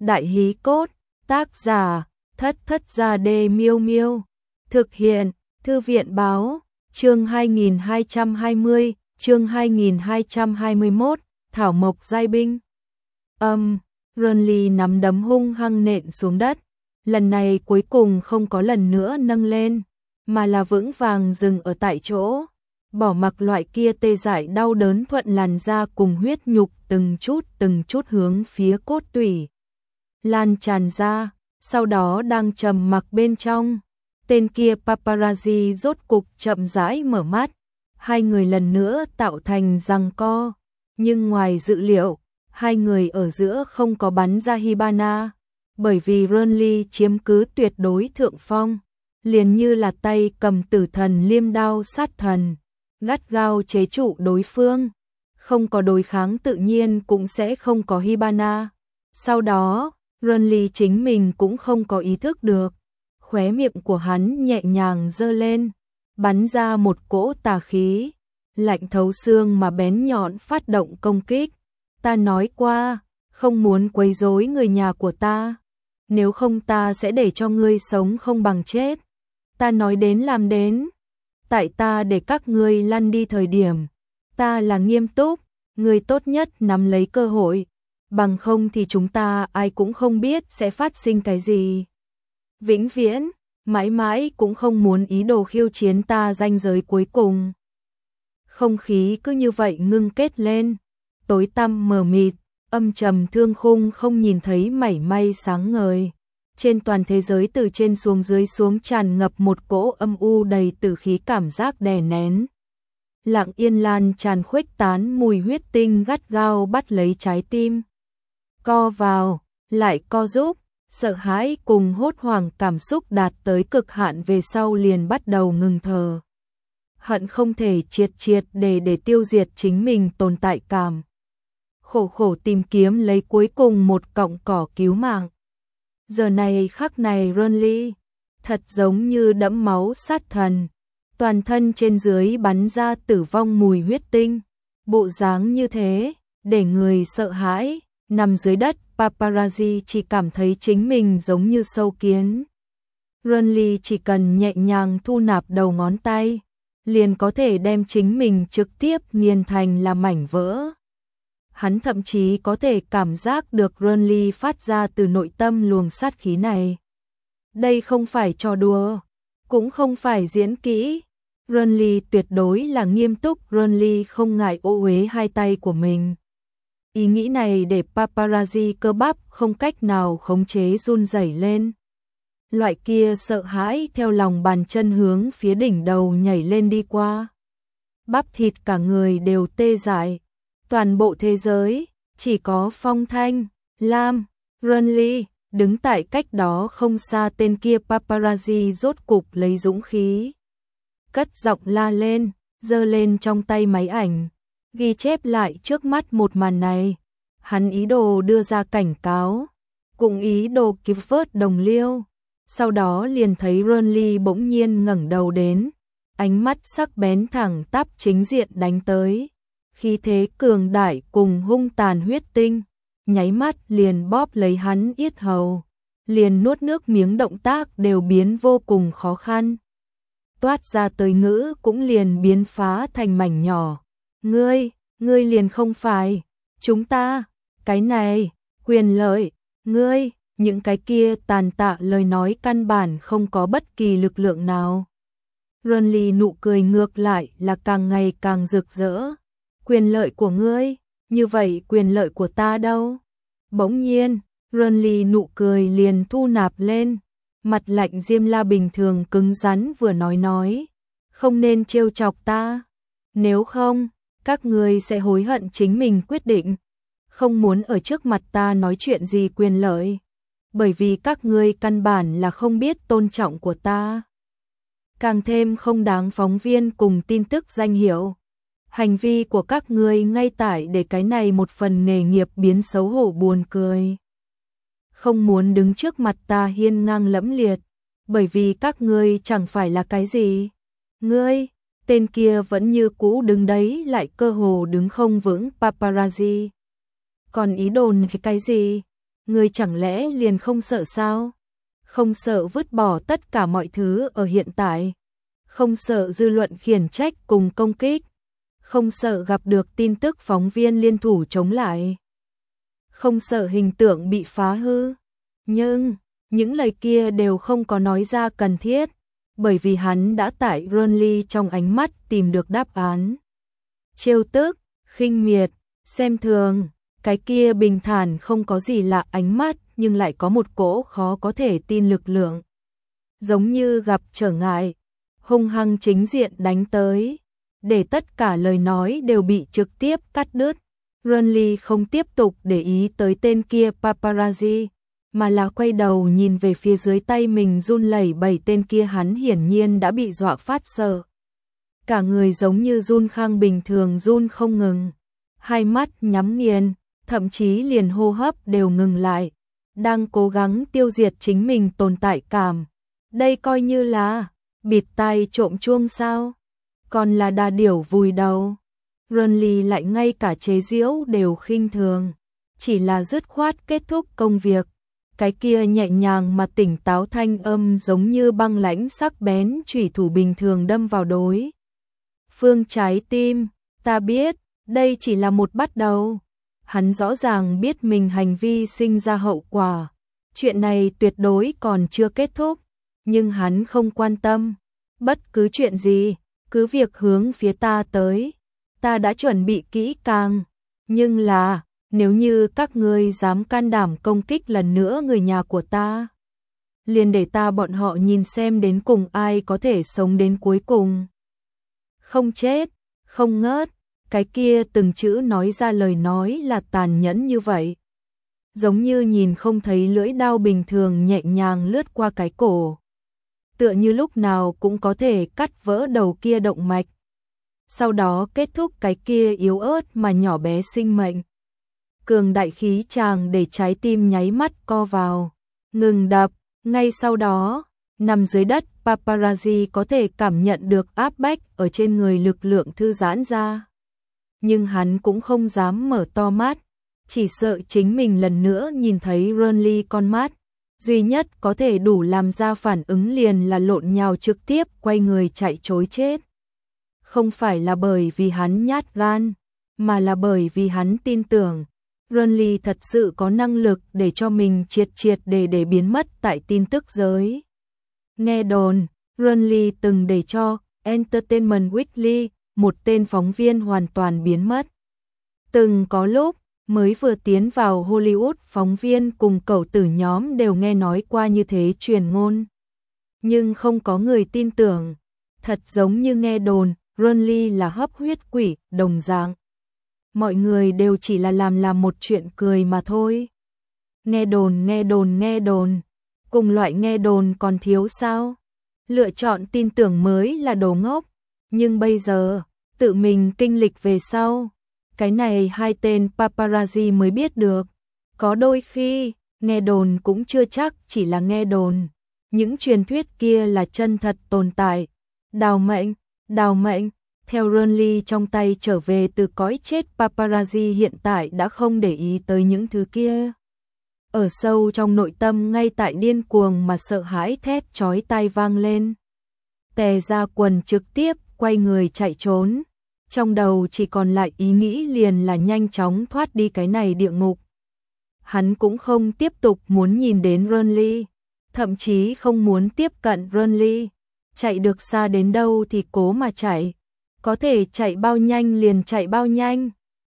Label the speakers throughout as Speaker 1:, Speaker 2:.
Speaker 1: Đại hí cốt, tác giả, Thất Thất Gia Đê Miêu Miêu. Thực hiện, Thư viện báo, chương 2220, chương 2221, Thảo Mộc Giai Binh. Renly nắm đấm hung hăng nện xuống đất. Lần này cuối cùng không có lần nữa nâng lên, mà là vững vàng dừng ở tại chỗ. Bỏ mặc loại kia tê dại đau đớn thuận làn da cùng huyết nhục từng chút hướng phía cốt tủy lan tràn ra, sau đó đang trầm mặc bên trong. Tên kia paparazzi rốt cục chậm rãi mở mắt, hai người lần nữa tạo thành giằng co, nhưng ngoài dự liệu, hai người ở giữa không có bắn ra Hibana, bởi vì Renly chiếm cứ tuyệt đối thượng phong, liền như là tay cầm tử thần liêm đao sát thần, gắt gao chế trụ đối phương, không có đối kháng tự nhiên cũng sẽ không có Hibana. Sau đó, Renly chính mình cũng không có ý thức được, khóe miệng của hắn nhẹ nhàng giơ lên, bắn ra một cỗ tà khí, lạnh thấu xương mà bén nhọn phát động công kích. Ta nói qua, không muốn quấy rối người nhà của ta, nếu không ta sẽ để cho ngươi sống không bằng chết. Ta nói đến làm đến, tại ta để các ngươi lăn đi thời điểm, ta là nghiêm túc, ngươi tốt nhất nắm lấy cơ hội, bằng không thì chúng ta ai cũng không biết sẽ phát sinh cái gì. Vĩnh viễn, mãi mãi cũng không muốn ý đồ khiêu chiến ta ranh giới cuối cùng. Không khí cứ như vậy ngưng kết lên, tối tăm mờ mịt, âm trầm thương khung không nhìn thấy mảy may sáng ngời. Trên toàn thế giới từ trên xuống dưới xuống tràn ngập một cỗ âm u đầy tử khí cảm giác đè nén. Lặng yên lan tràn khuếch tán mùi huyết tinh gắt gao bắt lấy trái tim. Co vào, lại co rút, sợ hãi cùng hốt hoảng cảm xúc đạt tới cực hạn về sau liền bắt đầu ngừng thở. Hận không thể triệt để tiêu diệt chính mình tồn tại cảm. Khổ tìm kiếm lấy cuối cùng một cọng cỏ cứu mạng. Giờ này khắc này Renly, thật giống như đẫm máu sát thần, toàn thân trên dưới bắn ra tử vong mùi huyết tinh, bộ dáng như thế, để người sợ hãi, nằm dưới đất, paparazzi chỉ cảm thấy chính mình giống như sâu kiến. Renly chỉ cần nhẹ nhàng thu nạp đầu ngón tay, liền có thể đem chính mình trực tiếp nghiền thành là mảnh vỡ. Hắn thậm chí có thể cảm giác được Renly phát ra từ nội tâm luồng sát khí này. Đây không phải trò đùa, cũng không phải diễn kỹ. Renly tuyệt đối là nghiêm túc, Renly không ngại ô uế hai tay của mình. Ý nghĩ này để paparazzi cơ bắp không cách nào khống chế run rẩy lên. Loại kia sợ hãi theo lòng bàn chân hướng phía đỉnh đầu nhảy lên đi qua. Bắp thịt cả người đều tê dại. Toàn bộ thế giới, chỉ có Phong Thanh, Lam, Renly, đứng tại cách đó không xa tên kia paparazzi rốt cục lấy dũng khí. Cất giọng la lên, giơ lên trong tay máy ảnh, ghi chép lại trước mắt một màn này. Hắn ý đồ đưa ra cảnh cáo, cùng ý đồ cứu vớt đồng liêu. Sau đó liền thấy Renly bỗng nhiên ngẩng đầu đến, ánh mắt sắc bén thẳng tắp chính diện đánh tới. Khí thế cường đại cùng hung tàn huyết tinh, nháy mắt liền bóp lấy hắn yết hầu, liền nuốt nước miếng động tác đều biến vô cùng khó khăn. Toát ra tới ngữ cũng liền biến phá thành mảnh nhỏ. Ngươi liền không phải, chúng ta, cái này, quyền lợi, ngươi, những cái kia tàn tạ lời nói căn bản không có bất kỳ lực lượng nào. Renly nụ cười ngược lại là càng ngày càng rực rỡ. Quyền lợi của ngươi, như vậy quyền lợi của ta đâu? Bỗng nhiên, Renly nụ cười liền thu nạp lên, mặt lạnh diêm la bình thường cứng rắn vừa nói, không nên trêu chọc ta, nếu không, các ngươi sẽ hối hận chính mình quyết định, không muốn ở trước mặt ta nói chuyện gì quyền lợi, bởi vì các ngươi căn bản là không biết tôn trọng của ta. Càng thêm không đáng phóng viên cùng tin tức danh hiệu. Hành vi của các ngươi ngay tại để cái này một phần nghề nghiệp biến xấu hổ buồn cười. Không muốn đứng trước mặt ta hiên ngang lẫm liệt, bởi vì các ngươi chẳng phải là cái gì. Ngươi, tên kia vẫn như cũ đứng đấy lại cơ hồ đứng không vững paparazzi. Còn ý đồn cái gì? Ngươi chẳng lẽ liền không sợ sao? Không sợ vứt bỏ tất cả mọi thứ ở hiện tại? Không sợ dư luận khiển trách cùng công kích? Không sợ gặp được tin tức phóng viên liên thủ chống lại? Không sợ hình tượng bị phá hư? Nhưng, những lời kia đều không có nói ra cần thiết, bởi vì hắn đã tại Ronly trong ánh mắt tìm được đáp án. Trêu tức, khinh miệt, xem thường, cái kia bình thản không có gì lạ ánh mắt nhưng lại có một cỗ khó có thể tin lực lượng. Giống như gặp trở ngại, hung hăng chính diện đánh tới, để tất cả lời nói đều bị trực tiếp cắt đứt. Ronly không tiếp tục để ý tới tên kia paparazzi, mà là quay đầu nhìn về phía dưới tay mình run lẩy bẩy tên kia, hắn hiển nhiên đã bị dọa phát sợ. Cả người giống như run khang bình thường run không ngừng, hai mắt nhắm nghiền, thậm chí liền hô hấp đều ngừng lại, đang cố gắng tiêu diệt chính mình tồn tại cảm. Đây coi như là bịt tai trộm chuông sao? Còn là đà điểu vùi đầu. Ronly lại ngay cả chế giễu đều khinh thường, chỉ là dứt khoát kết thúc công việc. Cái kia nhẹ nhàng mà tỉnh táo thanh âm giống như băng lãnh sắc bén chủy thủ bình thường đâm vào đối phương trái tim. Ta biết, đây chỉ là một bắt đầu. Hắn rõ ràng biết mình hành vi sinh ra hậu quả. Chuyện này tuyệt đối còn chưa kết thúc, nhưng hắn không quan tâm. Bất cứ chuyện gì, cứ việc hướng phía ta tới. Ta đã chuẩn bị kỹ càng, nhưng là nếu như các ngươi dám can đảm công kích lần nữa người nhà của ta, liền để ta bọn họ nhìn xem đến cùng ai có thể sống đến cuối cùng. Không chết, không ngớt, cái kia từng chữ nói ra lời nói là tàn nhẫn như vậy. Giống như nhìn không thấy lưỡi đao bình thường nhẹ nhàng lướt qua cái cổ. Tựa như lúc nào cũng có thể cắt vỡ đầu kia động mạch. Sau đó kết thúc cái kia yếu ớt mà nhỏ bé sinh mệnh. Cường đại khí tràng để trái tim nháy mắt co vào, ngừng đập. Ngay sau đó, nằm dưới đất, paparazzi có thể cảm nhận được áp bách ở trên người, lực lượng thư giãn ra. Nhưng hắn cũng không dám mở to mắt, chỉ sợ chính mình lần nữa nhìn thấy Ronly con mắt. Duy nhất có thể đủ làm ra phản ứng liền là lộn nhào trực tiếp quay người chạy trối chết. Không phải là bởi vì hắn nhát gan, mà là bởi vì hắn tin tưởng Ronly thật sự có năng lực để cho mình triệt để biến mất tại tin tức giới. Nghe đồn, Ronly từng để cho Entertainment Weekly, một tên phóng viên hoàn toàn biến mất. Từng có lúc, mới vừa tiến vào Hollywood, phóng viên cùng cậu tử nhóm đều nghe nói qua như thế truyền ngôn. Nhưng không có người tin tưởng, thật giống như nghe đồn, Ronly là hấp huyết quỷ, đồng dạng. Mọi người đều chỉ là làm một chuyện cười mà thôi. Nghe đồn, cùng loại nghe đồn còn thiếu sao? Lựa chọn tin tưởng mới là đồ ngốc, nhưng bây giờ, tự mình kinh lịch về sau, cái này hai tên paparazzi mới biết được. Có đôi khi, nghe đồn cũng chưa chắc chỉ là nghe đồn. Những truyền thuyết kia là chân thật tồn tại. Đào mệnh. Theo Ronly trong tay trở về từ cõi chết, paparazzi hiện tại đã không để ý tới những thứ kia. Ở sâu trong nội tâm ngay tại điên cuồng mà sợ hãi thét chói tai vang lên. Tè ra quần trực tiếp quay người chạy trốn. Trong đầu chỉ còn lại ý nghĩ liền là nhanh chóng thoát đi cái này địa ngục. Hắn cũng không tiếp tục muốn nhìn đến Ronly, thậm chí không muốn tiếp cận Ronly. Chạy được xa đến đâu thì cố mà chạy. Có thể chạy bao nhanh liền chạy bao nhanh.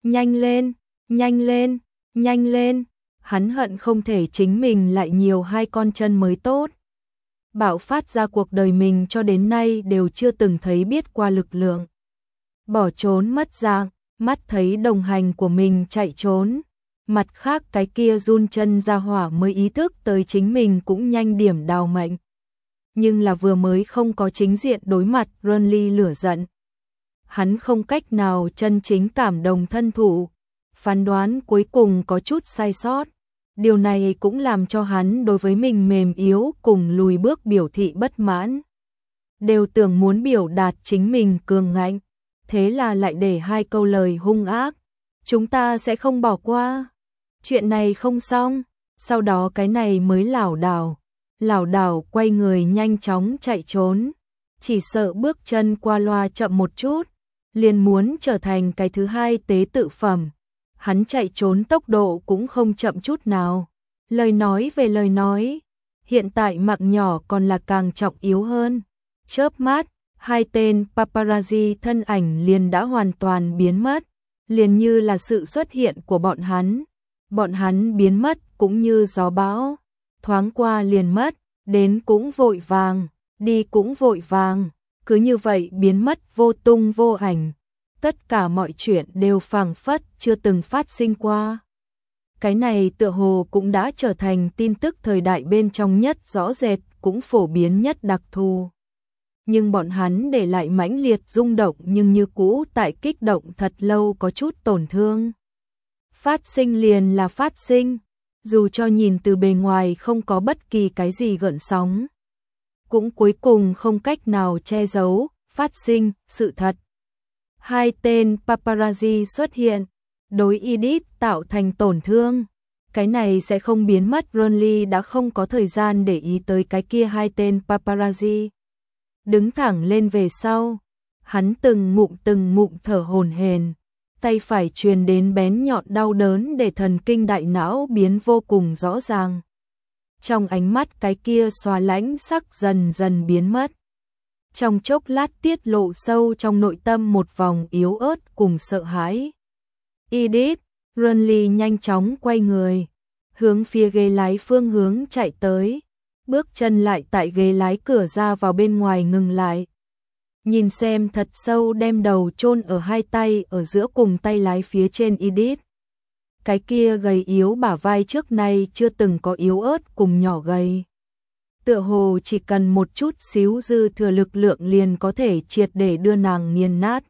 Speaker 1: Nhanh lên. Hắn hận không thể chính mình lại nhiều hai con chân mới tốt. Bạo phát ra cuộc đời mình cho đến nay đều chưa từng thấy biết qua lực lượng. Bỏ trốn mất dạng, mắt thấy đồng hành của mình chạy trốn. Mặt khác cái kia run chân ra hỏa mới ý thức tới chính mình cũng nhanh điểm đào mệnh. Nhưng là vừa mới không có chính diện đối mặt, Ronly lửa giận. Hắn không cách nào chân chính cảm đồng thân thụ, phán đoán cuối cùng có chút sai sót. Điều này cũng làm cho hắn đối với mình mềm yếu cùng lùi bước biểu thị bất mãn. Đều tưởng muốn biểu đạt chính mình cường ngạnh, thế là lại để hai câu lời hung ác. Chúng ta sẽ không bỏ qua. Chuyện này không xong, Sau đó cái này mới lảo đảo quay người nhanh chóng chạy trốn. Chỉ sợ bước chân qua loa chậm một chút, liền muốn trở thành cái thứ hai tế tự phẩm. Hắn chạy trốn tốc độ cũng không chậm chút nào. Lời nói về lời nói, hiện tại mạng nhỏ còn là càng trọng yếu hơn. Chớp mắt, hai tên paparazzi thân ảnh liền đã hoàn toàn biến mất, liền như là sự xuất hiện của bọn hắn. Bọn hắn biến mất cũng như gió bão, thoáng qua liền mất, đến cũng vội vàng, đi cũng vội vàng, cứ như vậy biến mất vô tung vô ảnh. Tất cả mọi chuyện đều phảng phất chưa từng phát sinh qua. Cái này tựa hồ cũng đã trở thành tin tức thời đại bên trong nhất rõ rệt, cũng phổ biến nhất đặc thù. Nhưng bọn hắn để lại mãnh liệt rung động nhưng như cũ tại kích động thật lâu có chút tổn thương. Phát sinh liền là phát sinh, dù cho nhìn từ bề ngoài không có bất kỳ cái gì gợn sóng, cũng cuối cùng không cách nào che giấu, phát sinh, sự thật. Hai tên paparazzi xuất hiện, đối Edith tạo thành tổn thương. Cái này sẽ không biến mất. Ronly đã không có thời gian để ý tới cái kia hai tên paparazzi. Đứng thẳng lên về sau, hắn từng ngụm thở hổn hển, tay phải truyền đến bén nhọn đau đớn để thần kinh đại não biến vô cùng rõ ràng. Trong ánh mắt cái kia xóa lãnh sắc dần dần biến mất. Trong chốc lát tiết lộ sâu trong nội tâm một vòng yếu ớt cùng sợ hãi. Edith, Ronly nhanh chóng quay người, hướng phía ghế lái phương hướng chạy tới, bước chân lại tại ghế lái cửa ra vào bên ngoài ngừng lại. Nhìn xem thật sâu đem đầu chôn ở hai tay ở giữa cùng tay lái phía trên Edith. Cái kia gầy yếu bả vai trước nay chưa từng có yếu ớt cùng nhỏ gầy. Tựa hồ chỉ cần một chút xíu dư thừa lực lượng liền có thể triệt để đưa nàng nghiền nát.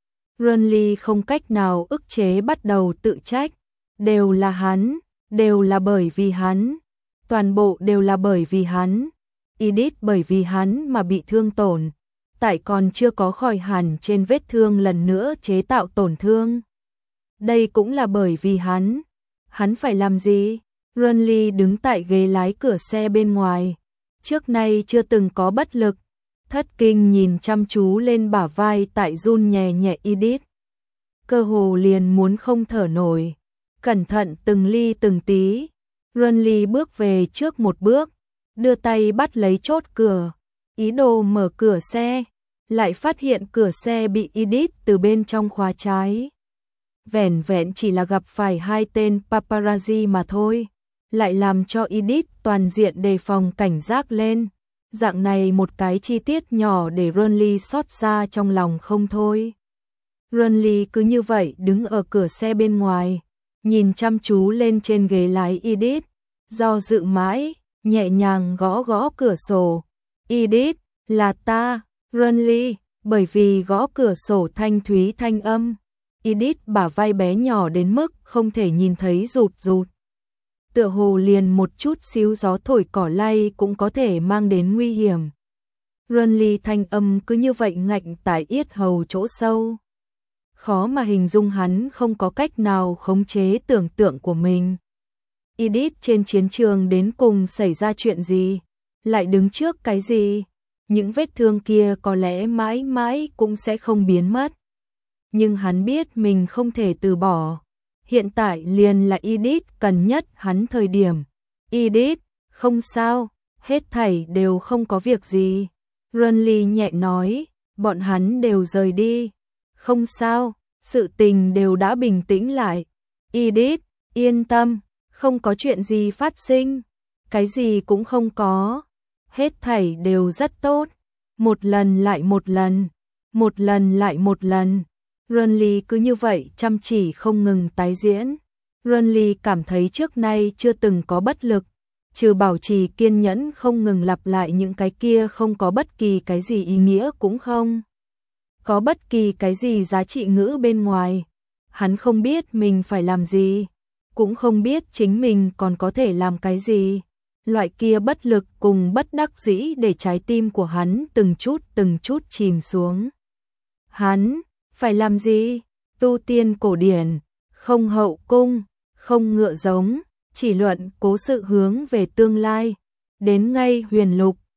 Speaker 1: Ronly không cách nào ức chế bắt đầu tự trách. Đều là hắn, đều là bởi vì hắn. Toàn bộ đều là bởi vì hắn. Edith bởi vì hắn mà bị thương tổn. Tại còn chưa có khỏi hẳn trên vết thương lần nữa chế tạo tổn thương. Đây cũng là bởi vì hắn. Hắn phải làm gì? Ronly đứng tại ghế lái cửa xe bên ngoài. Trước nay chưa từng có bất lực. Thất kinh nhìn chăm chú lên bả vai tại run nhẹ nhẹ Edith. Cơ hồ liền muốn không thở nổi. Cẩn thận từng ly từng tí. Ronly bước về trước một bước, đưa tay bắt lấy chốt cửa, ý đồ mở cửa xe, lại phát hiện cửa xe bị Edith từ bên trong khóa trái. Vẻn vẹn chỉ là gặp phải hai tên paparazzi mà thôi, lại làm cho Edith toàn diện đề phòng cảnh giác lên. Dạng này một cái chi tiết nhỏ để Ronly xót xa trong lòng không thôi. Ronly cứ như vậy đứng ở cửa xe bên ngoài, nhìn chăm chú lên trên ghế lái Edith, do dự mãi, nhẹ nhàng gõ gõ cửa sổ. Edith, là ta, Ronly, bởi vì gõ cửa sổ thanh thúy thanh âm. Edith bả vai bé nhỏ đến mức không thể nhìn thấy rụt. Tựa hồ liền một chút xíu gió thổi cỏ lay cũng có thể mang đến nguy hiểm. Ronly thanh âm cứ như vậy ngạnh tại yết hầu chỗ sâu. Khó mà hình dung hắn không có cách nào khống chế tưởng tượng của mình. Edith trên chiến trường đến cùng xảy ra chuyện gì? Lại đứng trước cái gì? Những vết thương kia có lẽ mãi mãi cũng sẽ không biến mất. Nhưng hắn biết mình không thể từ bỏ. Hiện tại liền là Edith cần nhất hắn thời điểm. Edith, không sao, hết thảy đều không có việc gì. Ronly nhẹ nói, bọn hắn đều rời đi. Không sao, sự tình đều đã bình tĩnh lại. Edith, yên tâm, không có chuyện gì phát sinh. Cái gì cũng không có. Hết thảy đều rất tốt. Một lần lại một lần. Một lần lại một lần. Ronly cứ như vậy chăm chỉ không ngừng tái diễn. Ronly cảm thấy trước nay chưa từng có bất lực, trừ bảo trì kiên nhẫn không ngừng lặp lại những cái kia không có bất kỳ cái gì ý nghĩa cũng không có bất kỳ cái gì giá trị ngữ bên ngoài. Hắn không biết mình phải làm gì, cũng không biết chính mình còn có thể làm cái gì. Loại kia bất lực cùng bất đắc dĩ để trái tim của hắn từng chút chìm xuống. Hắn phải làm gì? Tu tiên cổ điển, không hậu cung, không ngựa giống, chỉ luận cố sự hướng về tương lai. Đến ngay huyền lục,